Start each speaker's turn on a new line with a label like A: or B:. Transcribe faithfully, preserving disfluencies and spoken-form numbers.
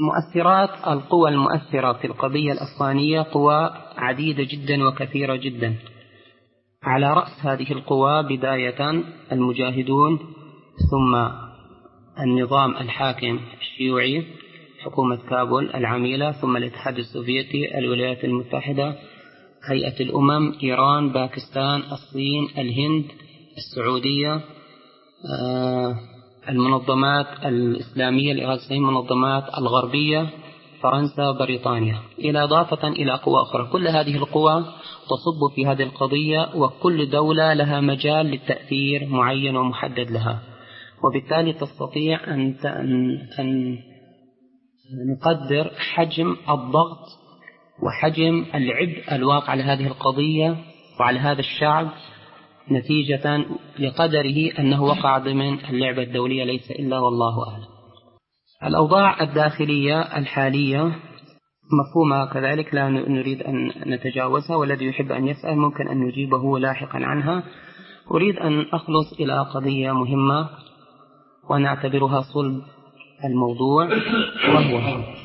A: مؤثرات القوى المؤثرة في القضية الأفغانية قوى عديدة جدا وكثيرة جدا. على رأس هذه القوى بداية المجاهدون، ثم النظام الحاكم الشيوعي حكومة كابول العميلة، ثم الاتحاد السوفيتي، الولايات المتحدة، هيئة الأمم، إيران، باكستان، الصين، الهند، السعودية، المنظمات الإسلامية الإغاثية، المنظمات الغربية، فرنسا، بريطانيا، إلى إضافة إلى قوى أخرى. كل هذه القوى تصب في هذه القضية، وكل دولة لها مجال للتأثير معين ومحدد لها، وبالتالي تستطيع أن أن نقدر حجم الضغط وحجم العبء الواقع على هذه القضية وعلى هذا الشعب نتيجة لقدره أنه وقع ضمن اللعبة الدولية، ليس إلا والله أعلم. الأوضاع الداخلية الحالية مفهومة كذلك، لا نريد أن نتجاوزها، والذي يحب أن يسأل ممكن أن نجيبه لاحقا عنها. أريد أن أخلص إلى قضية مهمة ونعتبرها صلب الموضوع، وهو